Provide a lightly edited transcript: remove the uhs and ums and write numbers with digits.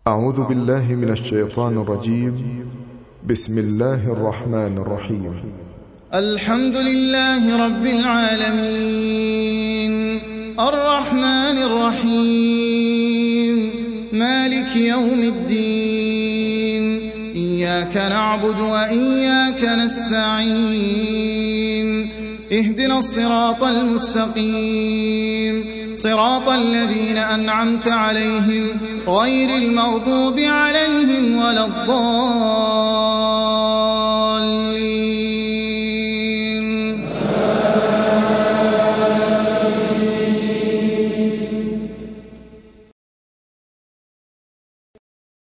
أعوذ بالله من الشيطان الرجيم. بسم الله الرحمن الرحيم. الحمد لله رب العالمين، الرحمن الرحيم، مالك يوم الدين، إياك نعبد وإياك نستعين، اهدنا الصراط المستقيم، صراط الذين أنعمت عليهم غير المغضوب عليهم ولا الضالين.